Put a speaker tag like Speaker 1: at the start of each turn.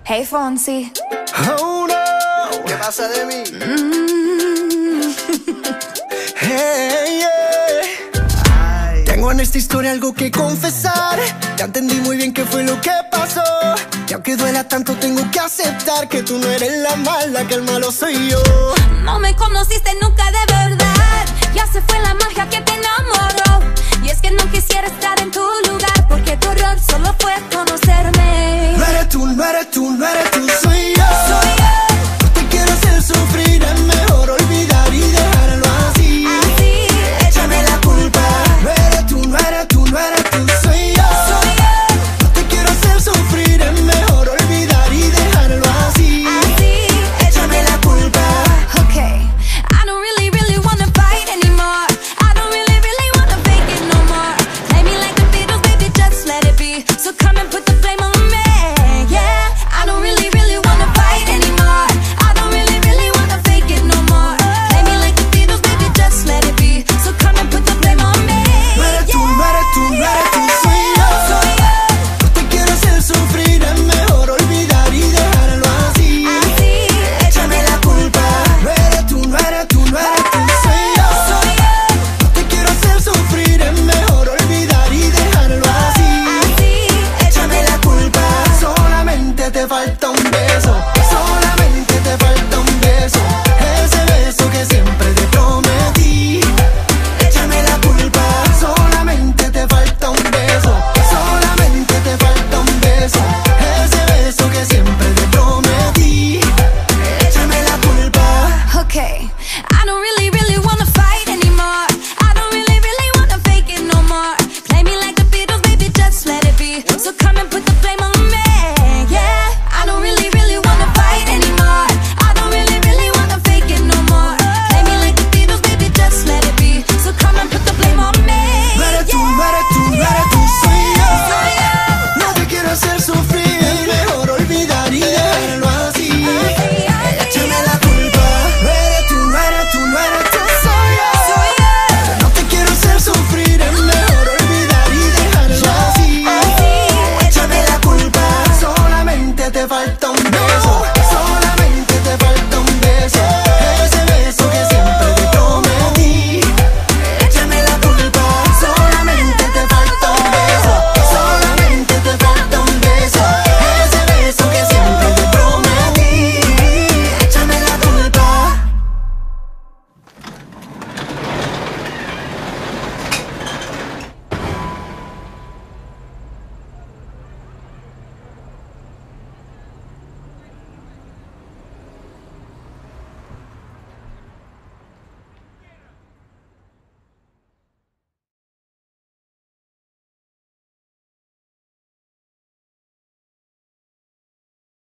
Speaker 1: Hey Fonsi.
Speaker 2: Oh no,
Speaker 3: ¿Qué pasa de mí?
Speaker 2: Hey, yeah. Tengo en esta historia algo que confesar. Ya entendí muy bien qué fue lo que pasó. Y aunque duela tanto tengo que aceptar que tú no eres la mala, que el malo soy yo.
Speaker 1: No me conociste nunca de verdad. Ya se fue la magia que te enamoró. Y es que no quisiera estar en tu lugar, porque tu error solo fue conocerme.
Speaker 2: No eres tú, no eres tú, no eres tú, soy yo.
Speaker 1: Soy yo.
Speaker 2: No te quiero hacer sufrir, es mejor olvidar y dejarlo así.
Speaker 1: Así,
Speaker 2: Échame la culpa. No eres tú, no eres tú, no eres tú, soy yo.
Speaker 1: soy yo.
Speaker 2: No te quiero hacer sufrir, es mejor olvidar y dejarlo así.
Speaker 1: Así,
Speaker 2: Échame la culpa.
Speaker 1: okay. I don't really, really wanna fight anymore. I don't really, really wanna fake it no more. Play me like the Beatles, baby, just let it be. So come and put the blame on me, yeah. I don't really, really wanna fight anymore. I don't really, really wanna fake it no more. Play me like the Beatles, baby, just let it be. So come and put the blame on me,
Speaker 2: No eres tú, no eres tú, no eres tú,
Speaker 1: yeah.
Speaker 2: soy yo.
Speaker 1: Soy yo.
Speaker 2: No te quiero hacer sufrir, es mejor olvidar y dejarlo así.
Speaker 1: Así,
Speaker 2: Échame la culpa. No eres tú, no eres tú, no eres tú, soy yo.
Speaker 1: soy yo.
Speaker 2: No te quiero hacer sufrir, es mejor olvidar y dejarlo así.
Speaker 1: Así,
Speaker 2: Échame la culpa. Solamente te falta un beso. Solamente te falta un beso. Ese beso que siempre te prometí. Échame la culpa. Solamente te falta un beso. Solamente te falta un beso. Ese beso que siempre te prometí. Échame la culpa.
Speaker 1: okay. I don't really, really wanna fight anymore. I don't really, really wanna fake it no more. Play me like the Beatles, baby, just let it be. So come and put the blame on me, yeah. I don't really, really wanna fight anymore. I don't really, really wanna fake it no more. Play me like the Beatles, baby, just let it be. So come and put the blame on me,
Speaker 2: No eres tú,
Speaker 1: yeah.
Speaker 2: no eres tú, no eres tú, soy yo.
Speaker 1: Soy yo.
Speaker 2: No te quiero hacer sufrir, es mejor olvidar y dejarlo así. Échame la culpa. No eres tú, no eres tú, no eres tú, soy yo.
Speaker 1: Soy yo.
Speaker 2: No te quiero hacer sufrir, es mejor olvidar y dejarlo así. Échame la culpa. Solamente te falta